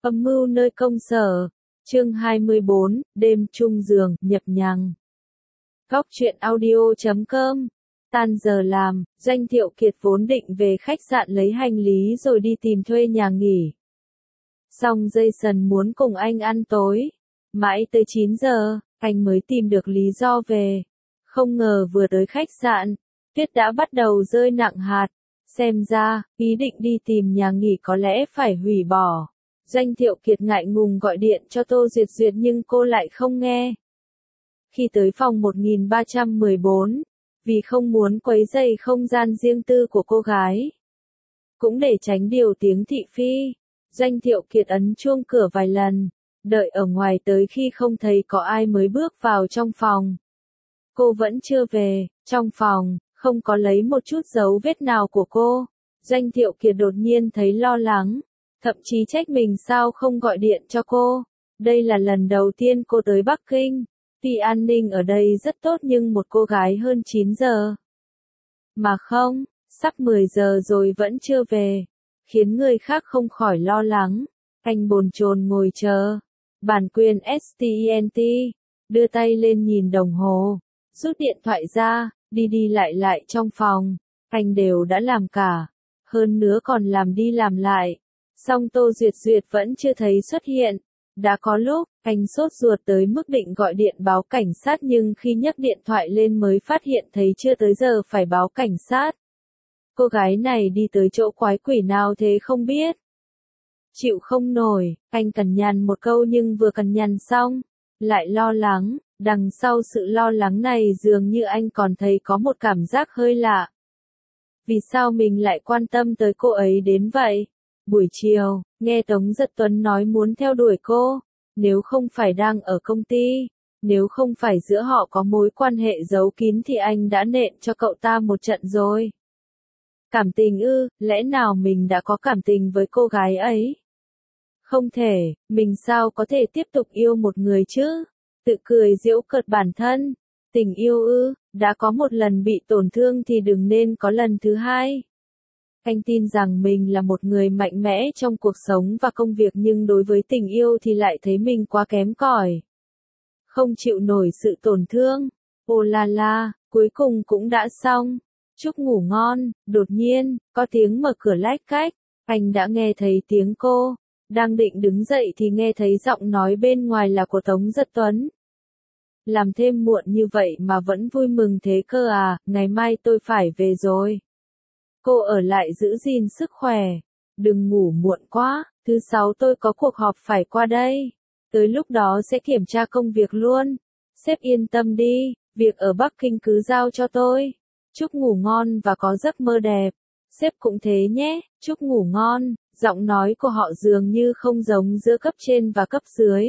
Âm mưu nơi công sở. Chương 24, đêm chung giường, nhập nhằng. Góc truyện audio.com. Tan giờ làm, Doanh Thiệu Kiệt vốn định về khách sạn lấy hành lý rồi đi tìm thuê nhà nghỉ. Xong Jason muốn cùng anh ăn tối. Mãi tới 9 giờ, anh mới tìm được lý do về. Không ngờ vừa tới khách sạn, tuyết đã bắt đầu rơi nặng hạt. Xem ra, ý định đi tìm nhà nghỉ có lẽ phải hủy bỏ. Doanh Thiệu Kiệt ngại ngùng gọi điện cho Tô Duyệt Duyệt nhưng cô lại không nghe. Khi tới phòng 1314, vì không muốn quấy rầy không gian riêng tư của cô gái, cũng để tránh điều tiếng thị phi, Doanh Thiệu Kiệt ấn chuông cửa vài lần, đợi ở ngoài tới khi không thấy có ai mới bước vào trong phòng. Cô vẫn chưa về, trong phòng, không có lấy một chút dấu vết nào của cô. Doanh Thiệu Kiệt đột nhiên thấy lo lắng, thậm chí trách mình sao không gọi điện cho cô. Đây là lần đầu tiên cô tới Bắc Kinh. Tuy an ninh ở đây rất tốt nhưng một cô gái hơn 9 giờ. Mà không, sắp 10 giờ rồi vẫn chưa về, khiến người khác không khỏi lo lắng. Anh bồn chồn ngồi chờ. Bản quyền STENT, đưa tay lên nhìn đồng hồ, rút điện thoại ra, đi đi lại trong phòng. Anh đều đã làm cả, hơn nữa còn làm đi làm lại. Song Tô Duyệt Duyệt vẫn chưa thấy xuất hiện. Đã có lúc, anh sốt ruột tới mức định gọi điện báo cảnh sát nhưng khi nhấc điện thoại lên mới phát hiện thấy chưa tới giờ phải báo cảnh sát. Cô gái này đi tới chỗ quái quỷ nào thế không biết. Chịu không nổi, anh cằn nhằn một câu nhưng vừa cằn nhằn xong, lại lo lắng. Đằng sau sự lo lắng này dường như anh còn thấy có một cảm giác hơi lạ. Vì sao mình lại quan tâm tới cô ấy đến vậy? Buổi chiều, nghe Tống Giật Tuấn nói muốn theo đuổi cô, nếu không phải đang ở công ty, nếu không phải giữa họ có mối quan hệ giấu kín thì anh đã nện cho cậu ta một trận rồi. Cảm tình ư, lẽ nào mình đã có cảm tình với cô gái ấy? Không thể, mình sao có thể tiếp tục yêu một người chứ? Tự cười giễu cợt bản thân. Tình yêu ư, đã có một lần bị tổn thương thì đừng nên có lần thứ hai. Anh tin rằng mình là một người mạnh mẽ trong cuộc sống và công việc nhưng đối với tình yêu thì lại thấy mình quá kém cỏi. Không chịu nổi sự tổn thương. Ô la la, cuối cùng cũng đã xong. Chúc ngủ ngon. Đột nhiên, có tiếng mở cửa lách cách. Anh đã nghe thấy tiếng cô. Đang định đứng dậy thì nghe thấy giọng nói bên ngoài là của Tống Giật Tuấn. Làm thêm muộn như vậy mà vẫn vui mừng thế cơ à, ngày mai tôi phải về rồi. Cô ở lại giữ gìn sức khỏe. Đừng ngủ muộn quá, thứ 6 tôi có cuộc họp phải qua đây. Tới lúc đó sẽ kiểm tra công việc luôn. Sếp yên tâm đi, việc ở Bắc Kinh cứ giao cho tôi. Chúc ngủ ngon và có giấc mơ đẹp. Sếp cũng thế nhé, chúc ngủ ngon. Giọng nói của họ dường như không giống giữa cấp trên và cấp dưới.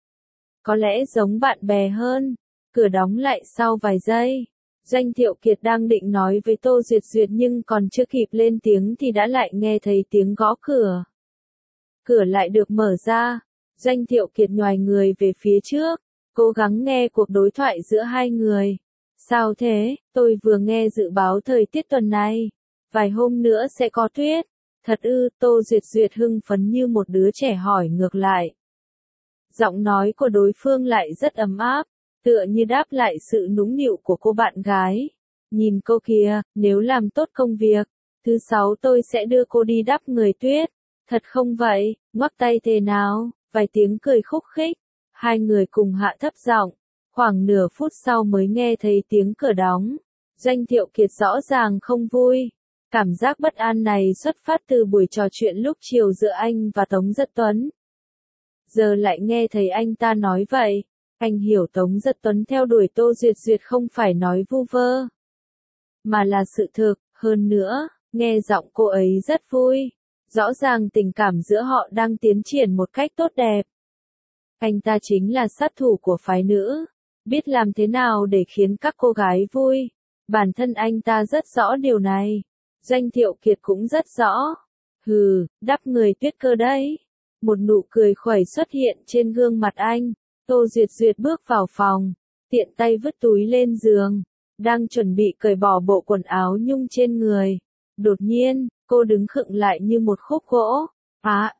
Có lẽ giống bạn bè hơn. Cửa đóng lại sau vài giây. Doanh Thiệu Kiệt đang định nói với Tô Duyệt Duyệt nhưng còn chưa kịp lên tiếng thì đã lại nghe thấy tiếng gõ cửa. Cửa lại được mở ra. Doanh Thiệu Kiệt nhoài người về phía trước, cố gắng nghe cuộc đối thoại giữa hai người. Sao thế, tôi vừa nghe dự báo thời tiết tuần này. Vài hôm nữa sẽ có tuyết. Thật ư, Tô Duyệt Duyệt hưng phấn như một đứa trẻ hỏi ngược lại. Giọng nói của đối phương lại rất ấm áp, tựa như đáp lại sự nũng nịu của cô bạn gái. Nhìn cô kìa, nếu làm tốt công việc, thứ 6 tôi sẽ đưa cô đi đắp người tuyết. Thật không vậy, ngoắc tay thế nào, vài tiếng cười khúc khích. Hai người cùng hạ thấp giọng, khoảng nửa phút sau mới nghe thấy tiếng cửa đóng. Doanh Thiệu Kiệt rõ ràng không vui. Cảm giác bất an này xuất phát từ buổi trò chuyện lúc chiều giữa anh và Tống Giật Tuấn. Giờ lại nghe thấy anh ta nói vậy. Anh hiểu Tống Giật Tuấn theo đuổi Tô Duyệt Duyệt không phải nói vu vơ, mà là sự thực. Hơn nữa, nghe giọng cô ấy rất vui. Rõ ràng tình cảm giữa họ đang tiến triển một cách tốt đẹp. Anh ta chính là sát thủ của phái nữ. Biết làm thế nào để khiến các cô gái vui. Bản thân anh ta rất rõ điều này. Doanh Thiệu Kiệt cũng rất rõ. Hừ, đắp người tuyết cơ đấy. Một nụ cười khuẩy xuất hiện trên gương mặt anh. Tô Duyệt Duyệt bước vào phòng, tiện tay vứt túi lên giường, đang chuẩn bị cởi bỏ bộ quần áo nhung trên người. Đột nhiên, cô đứng khựng lại như một khúc gỗ. À,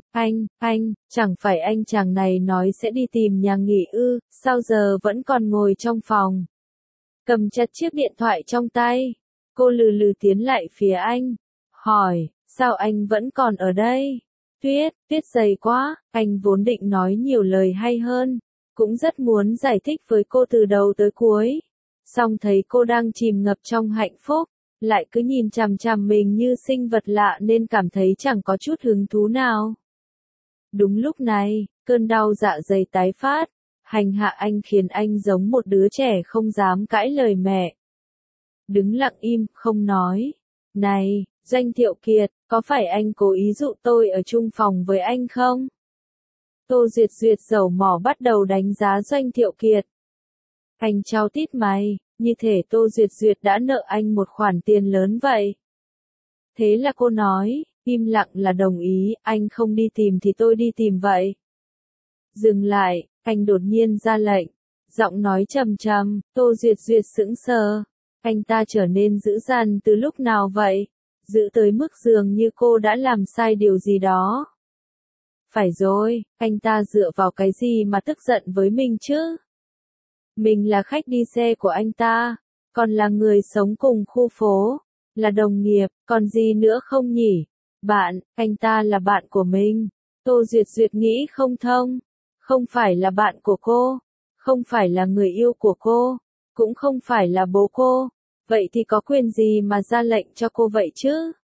anh, chẳng phải anh chàng này nói sẽ đi tìm nhà nghỉ ư, sao giờ vẫn còn ngồi trong phòng? Cầm chặt chiếc điện thoại trong tay, cô lừ lừ tiến lại phía anh, hỏi, sao anh vẫn còn ở đây? Tuyết dày quá, anh vốn định nói nhiều lời hay hơn, cũng rất muốn giải thích với cô từ đầu tới cuối. Song thấy cô đang chìm ngập trong hạnh phúc, lại cứ nhìn chằm chằm mình như sinh vật lạ nên cảm thấy chẳng có chút hứng thú nào. Đúng lúc này, cơn đau dạ dày tái phát, hành hạ anh khiến anh giống một đứa trẻ không dám cãi lời mẹ. Đứng lặng im, không nói. Này, Doanh Thiệu Kiệt, có phải anh cố ý dụ tôi ở chung phòng với anh không? Tô Duyệt Duyệt dầu mỏ bắt đầu đánh giá Doanh Thiệu Kiệt. Anh trao tít mày, như thể Tô Duyệt Duyệt đã nợ anh một khoản tiền lớn vậy. Thế là cô nói, im lặng là đồng ý, anh không đi tìm thì tôi đi tìm vậy. Dừng lại, anh đột nhiên ra lệnh, giọng nói trầm trầm, Tô Duyệt Duyệt sững sờ. Anh ta trở nên dữ dằn từ lúc nào vậy? Dữ tới mức dường như cô đã làm sai điều gì đó. Phải rồi, anh ta dựa vào cái gì mà tức giận với mình chứ? Mình là khách đi xe của anh ta, còn là người sống cùng khu phố, là đồng nghiệp, còn gì nữa không nhỉ? Bạn, anh ta là bạn của mình. Tô Duyệt Duyệt nghĩ không thông, không phải là bạn của cô, không phải là người yêu của cô, cũng không phải là bố cô, vậy thì có quyền gì mà ra lệnh cho cô vậy chứ?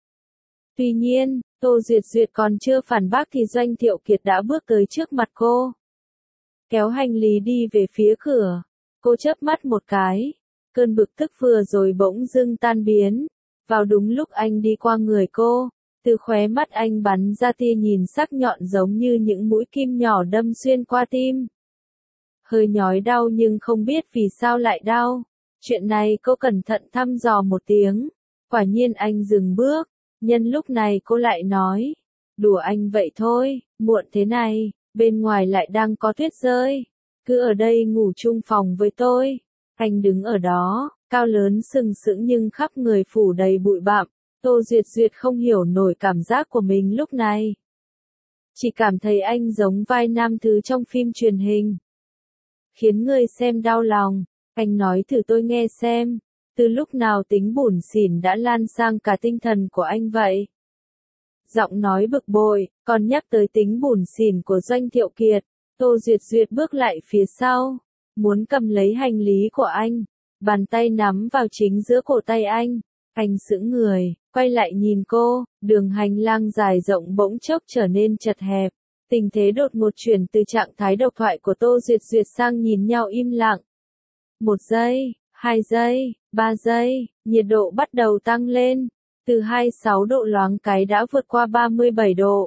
Tuy nhiên, Tô Duyệt Duyệt còn chưa phản bác thì Doanh Thiệu Kiệt đã bước tới trước mặt cô. Kéo hành lý đi về phía cửa, cô chớp mắt một cái, cơn bực tức vừa rồi bỗng dưng tan biến, vào đúng lúc anh đi qua người cô, từ khóe mắt anh bắn ra tia nhìn sắc nhọn giống như những mũi kim nhỏ đâm xuyên qua tim. Hơi nhói đau nhưng không biết vì sao lại đau. Chuyện này cô cẩn thận thăm dò một tiếng. Quả nhiên anh dừng bước. Nhân lúc này cô lại nói. Đùa anh vậy thôi, muộn thế này, bên ngoài lại đang có tuyết rơi. Cứ ở đây ngủ chung phòng với tôi. Anh đứng ở đó, cao lớn sừng sững nhưng khắp người phủ đầy bụi bặm. Tô Duyệt Duyệt không hiểu nổi cảm giác của mình lúc này. Chỉ cảm thấy anh giống vai nam thứ trong phim truyền hình. Khiến người xem đau lòng. Anh nói thử tôi nghe xem. Từ lúc nào tính bủn xỉn đã lan sang cả tinh thần của anh vậy? Giọng nói bực bội, còn nhắc tới tính bủn xỉn của Doanh Thiệu Kiệt. Tô Duyệt Duyệt bước lại phía sau. Muốn cầm lấy hành lý của anh. Bàn tay nắm vào chính giữa cổ tay anh. Anh sững người, quay lại nhìn cô, đường hành lang dài rộng bỗng chốc trở nên chật hẹp. Tình thế đột ngột chuyển từ trạng thái độc thoại của Tô Duyệt Duyệt sang nhìn nhau im lặng. 1 giây, 2 giây, 3 giây, nhiệt độ bắt đầu tăng lên. Từ 26 độ loáng cái đã vượt qua 37 độ.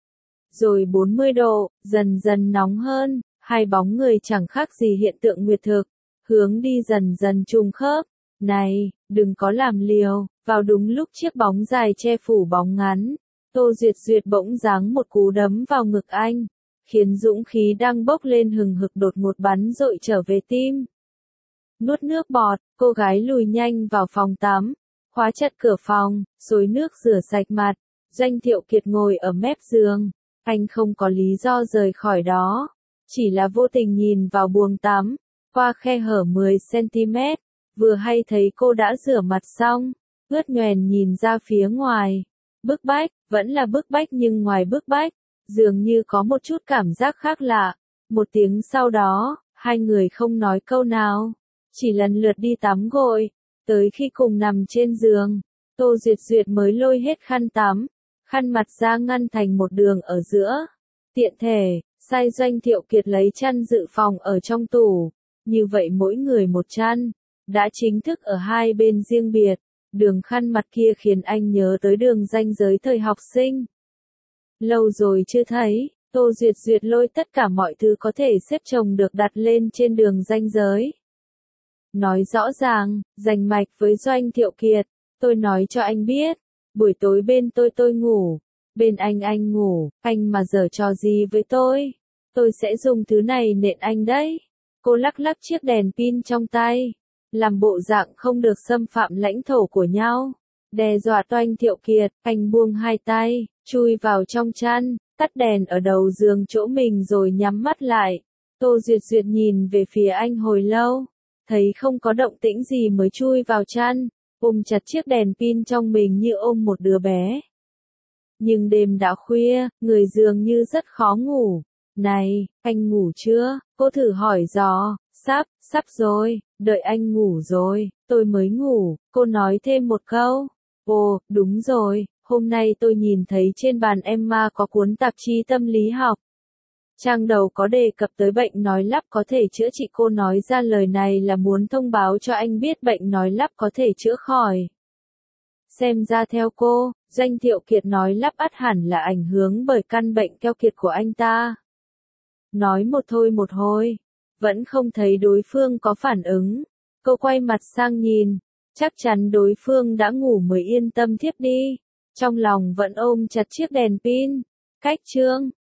Rồi 40 độ, dần dần nóng hơn, hai bóng người chẳng khác gì hiện tượng nguyệt thực. Hướng đi dần dần trùng khớp. Này, đừng có làm liều, vào đúng lúc chiếc bóng dài che phủ bóng ngắn. Tô Duyệt Duyệt bỗng giáng một cú đấm vào ngực anh, khiến dũng khí đang bốc lên hừng hực đột ngột bắn dội trở về tim. Nuốt nước bọt, cô gái lùi nhanh vào phòng tắm, khóa chặt cửa phòng, xối nước rửa sạch mặt. Doanh Thiệu Kiệt ngồi ở mép giường, anh không có lý do rời khỏi đó, chỉ là vô tình nhìn vào buồng tắm, qua khe hở 10 cm, vừa hay thấy cô đã rửa mặt xong, ướt nhoẻn nhìn ra phía ngoài. Bức bách, vẫn là bức bách nhưng ngoài bức bách, dường như có một chút cảm giác khác lạ. Một tiếng sau đó, hai người không nói câu nào, chỉ lần lượt đi tắm gội, tới khi cùng nằm trên giường, Tô Duyệt Duyệt mới lôi hết khăn tắm, khăn mặt ra ngăn thành một đường ở giữa. Tiện thể, sai Doanh Thiệu Kiệt lấy chăn dự phòng ở trong tủ, như vậy mỗi người một chăn, đã chính thức ở hai bên riêng biệt. Đường khăn mặt kia khiến anh nhớ tới đường ranh giới thời học sinh. Lâu rồi chưa thấy, Tô Duyệt Duyệt lôi tất cả mọi thứ có thể xếp chồng được đặt lên trên đường ranh giới. Nói rõ ràng, rành mạch với Doanh Thiệu Kiệt, tôi nói cho anh biết, buổi tối bên tôi ngủ, bên anh ngủ, anh mà giở trò gì với tôi sẽ dùng thứ này nện anh đấy. Cô lắc lắc chiếc đèn pin trong tay, làm bộ dạng không được xâm phạm lãnh thổ của nhau. Đe dọa Toanh Thiệu Kiệt, anh buông hai tay, chui vào trong chăn, tắt đèn ở đầu giường chỗ mình rồi nhắm mắt lại. Tô Duyệt Duyệt nhìn về phía anh hồi lâu, thấy không có động tĩnh gì mới chui vào chăn, ôm chặt chiếc đèn pin trong mình như ôm một đứa bé. Nhưng đêm đã khuya, người dường như rất khó ngủ. Này, anh ngủ chưa? Cô thử hỏi dò. Sắp rồi, đợi anh ngủ rồi, tôi mới ngủ. Cô nói thêm một câu. Ồ, đúng rồi, hôm nay tôi nhìn thấy trên bàn Emma có cuốn tạp chí tâm lý học. Trang đầu có đề cập tới bệnh nói lắp có thể chữa trị. Cô nói ra lời này là muốn thông báo cho anh biết bệnh nói lắp có thể chữa khỏi. Xem ra theo cô, Doanh Thiệu Kiệt nói lắp ắt hẳn là ảnh hưởng bởi căn bệnh keo kiệt của anh ta. Nói một thôi một hồi, vẫn không thấy đối phương có phản ứng. Cô quay mặt sang nhìn, chắc chắn đối phương đã ngủ mới yên tâm thiếp đi. Trong lòng vẫn ôm chặt chiếc đèn pin. Cách chương